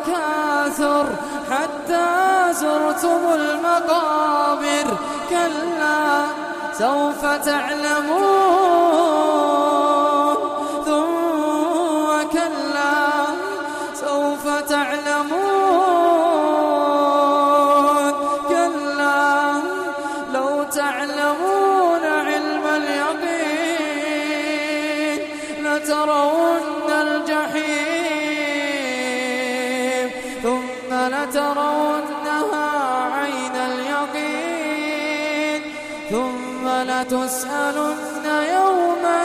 التكاثر حتى زرتم المقابر. كلا سوف تعلمون ثم كلا سوف تعلمون. كلا لو تعلمون علم اليقين لترون الجحيم ثم لترونها عين اليقين ثم لتسألن يومئذ